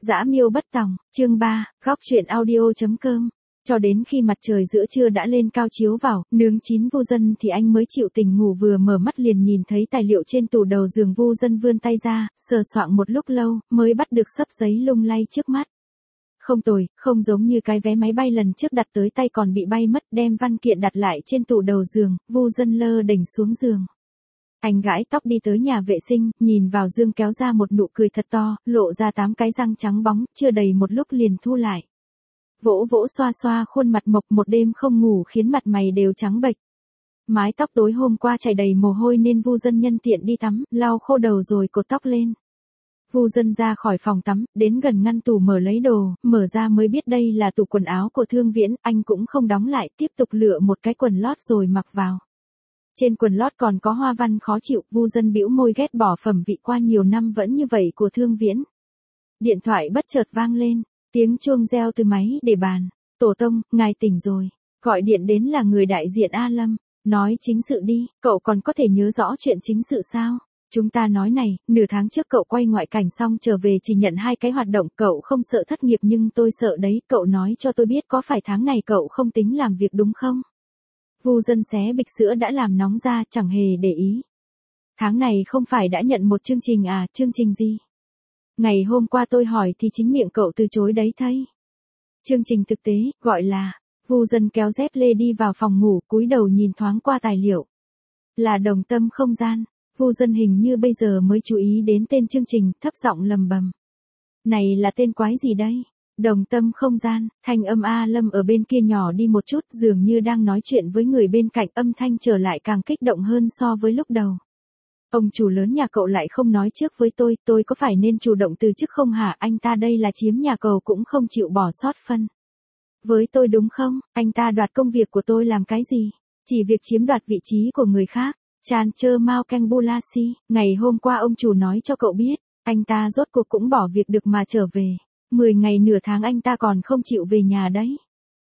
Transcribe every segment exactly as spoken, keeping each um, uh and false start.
Dã miêu bất tòng, chương ba, góc truyện audio.com. Cho đến khi mặt trời giữa trưa đã lên cao chiếu vào, nướng chín Vu Dân thì anh mới chịu tỉnh ngủ, vừa mở mắt liền nhìn thấy tài liệu trên tủ đầu giường. Vu Dân vươn tay ra, sờ soạng một lúc lâu, mới bắt được xấp giấy lung lay trước mắt. Không tồi, không giống như cái vé máy bay lần trước đặt tới tay còn bị bay mất. Đem văn kiện đặt lại trên tủ đầu giường, Vu Dân lơ đễnh xuống giường. Anh gãi tóc đi tới nhà vệ sinh, nhìn vào gương kéo ra một nụ cười thật to, lộ ra tám cái răng trắng bóng, chưa đầy một lúc liền thu lại. Vỗ vỗ xoa xoa khuôn mặt mộc, một đêm không ngủ khiến mặt mày đều trắng bệch. Mái tóc tối hôm qua chảy đầy mồ hôi nên Vu Dân nhân tiện đi tắm, lau khô đầu rồi cột tóc lên. Vu Dân ra khỏi phòng tắm, đến gần ngăn tủ mở lấy đồ, mở ra mới biết đây là tủ quần áo của Thương Viễn. Anh cũng không đóng lại, tiếp tục lựa một cái quần lót rồi mặc vào. Trên quần lót còn có hoa văn khó chịu. Vu Dân bĩu môi ghét bỏ phẩm vị qua nhiều năm vẫn như vậy của Thương Viễn. Điện thoại bất chợt vang lên, tiếng chuông reo từ máy để bàn. Tổ tông, ngài tỉnh rồi. Gọi điện đến là người đại diện A Lâm. Nói chính sự đi, cậu còn có thể nhớ rõ chuyện chính sự sao? Chúng ta nói này, nửa tháng trước cậu quay ngoại cảnh xong trở về chỉ nhận hai cái hoạt động, cậu không sợ thất nghiệp nhưng tôi sợ đấy, cậu nói cho tôi biết có phải tháng này cậu không tính làm việc đúng không? Vu Dân xé bịch sữa đã làm nóng ra, chẳng hề để ý. Tháng này không phải đã nhận một chương trình à, chương trình gì? Ngày hôm qua tôi hỏi thì chính miệng cậu từ chối đấy thây. Chương trình thực tế, gọi là... Vu Dân kéo dép lê đi vào phòng ngủ, cúi đầu nhìn thoáng qua tài liệu. Là Đồng Tâm Không Gian. Vu Dân hình như bây giờ mới chú ý đến tên chương trình, thấp giọng lầm bầm. Này là tên quái gì đây? Đồng Tâm Không Gian. Thanh âm A Lâm ở bên kia nhỏ đi một chút, dường như đang nói chuyện với người bên cạnh, âm thanh trở lại càng kích động hơn so với lúc đầu. Ông chủ lớn nhà cậu lại không nói trước với tôi, tôi có phải nên chủ động từ chức không hả? Anh ta đây là chiếm nhà cậu cũng không chịu bỏ sót phân với tôi đúng không? Anh ta đoạt công việc của tôi làm cái gì? Chỉ việc chiếm đoạt vị trí của người khác. Chan chơ Mao Keng Bulasi, ngày hôm qua ông chủ nói cho cậu biết, anh ta rốt cuộc cũng bỏ việc được mà trở về. Mười ngày nửa tháng anh ta còn không chịu về nhà đấy.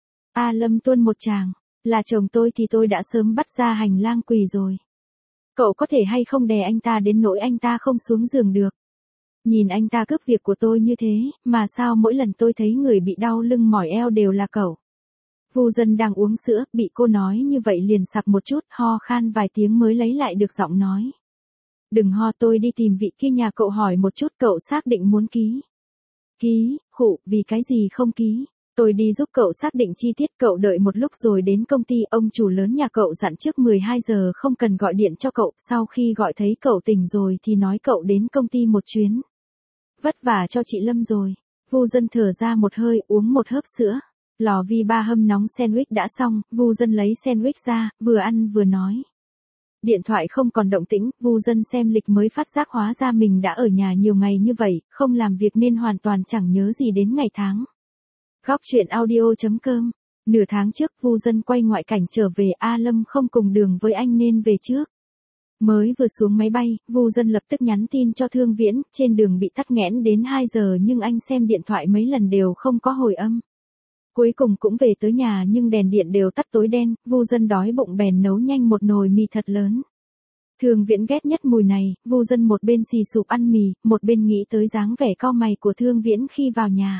A Lâm tuôn một tràng, là chồng tôi thì tôi đã sớm bắt ra hành lang quỳ rồi. Cậu có thể hay không đè anh ta đến nỗi anh ta không xuống giường được. Nhìn anh ta cướp việc của tôi như thế, mà sao mỗi lần tôi thấy người bị đau lưng mỏi eo đều là cậu. Vu Dân đang uống sữa, bị cô nói như vậy liền sặc một chút, ho khan vài tiếng mới lấy lại được giọng nói. Đừng ho, tôi đi tìm vị kia nhà cậu hỏi một chút, cậu xác định muốn ký. Ký, khụ, vì cái gì không ký? Tôi đi giúp cậu xác định chi tiết, cậu đợi một lúc rồi đến công ty. Ông chủ lớn nhà cậu dặn trước mười hai giờ không cần gọi điện cho cậu, sau khi gọi thấy cậu tỉnh rồi thì nói cậu đến công ty một chuyến. Vất vả cho chị Lâm rồi. Vu Dân thở ra một hơi, uống một hớp sữa. Lò vi ba hâm nóng sandwich đã xong, Vu Dân lấy sandwich ra, vừa ăn vừa nói. Điện thoại không còn động tĩnh, Vu Dân xem lịch mới phát giác hóa ra mình đã ở nhà nhiều ngày như vậy, không làm việc nên hoàn toàn chẳng nhớ gì đến ngày tháng. Góc truyện audio.com. Nửa tháng trước Vu Dân quay ngoại cảnh trở về, A Lâm không cùng đường với anh nên về trước. Mới vừa xuống máy bay, Vu Dân lập tức nhắn tin cho Thương Viễn, trên đường bị tắc nghẽn đến hai giờ nhưng anh xem điện thoại mấy lần đều không có hồi âm. Cuối cùng cũng về tới nhà nhưng đèn điện đều tắt tối đen, Vu Dân đói bụng bèn nấu nhanh một nồi mì thật lớn. Thương Viễn ghét nhất mùi này, Vu Dân một bên xì sụp ăn mì, một bên nghĩ tới dáng vẻ cau mày của Thương Viễn khi vào nhà.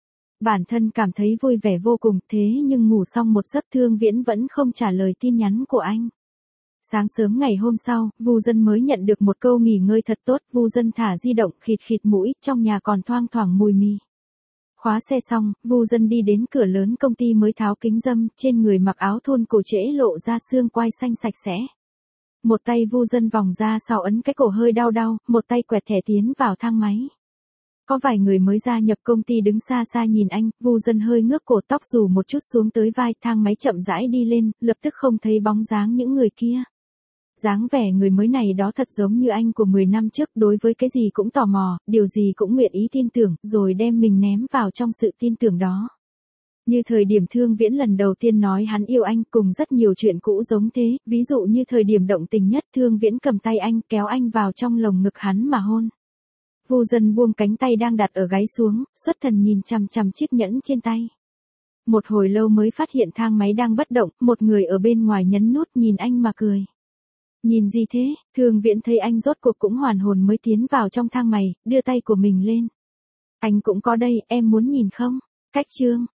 Bản thân cảm thấy vui vẻ vô cùng, thế nhưng ngủ xong một giấc Thương Viễn vẫn không trả lời tin nhắn của anh. Sáng sớm ngày hôm sau, Vu Dân mới nhận được một câu nghỉ ngơi thật tốt. Vu Dân thả di động, khịt khịt mũi, trong nhà còn thoang thoảng mùi mì. Khóa xe xong, Vu Dân đi đến cửa lớn công ty mới tháo kính râm, trên người mặc áo thun cổ trễ lộ ra xương quai xanh sạch sẽ. Một tay Vu Dân vòng ra sau ấn cái cổ hơi đau đau, một tay quẹt thẻ tiến vào thang máy. Có vài người mới gia nhập công ty đứng xa xa nhìn anh, Vu Dân hơi ngước cổ, tóc rủ một chút xuống tới vai, thang máy chậm rãi đi lên, lập tức không thấy bóng dáng những người kia. Dáng vẻ người mới này đó thật giống như anh của mười năm trước, đối với cái gì cũng tò mò, điều gì cũng nguyện ý tin tưởng, rồi đem mình ném vào trong sự tin tưởng đó. Như thời điểm Thương Viễn lần đầu tiên nói hắn yêu anh, cùng rất nhiều chuyện cũ giống thế, ví dụ như thời điểm động tình nhất Thương Viễn cầm tay anh, kéo anh vào trong lồng ngực hắn mà hôn. Vu Dân buông cánh tay đang đặt ở gáy xuống, xuất thần nhìn chằm chằm chiếc nhẫn trên tay. Một hồi lâu mới phát hiện thang máy đang bất động, một người ở bên ngoài nhấn nút nhìn anh mà cười. Nhìn gì thế? Thương Viễn thấy anh rốt cuộc cũng hoàn hồn mới tiến vào trong thang máy, đưa tay của mình lên. Anh cũng có đây, em muốn nhìn không? Cách chương.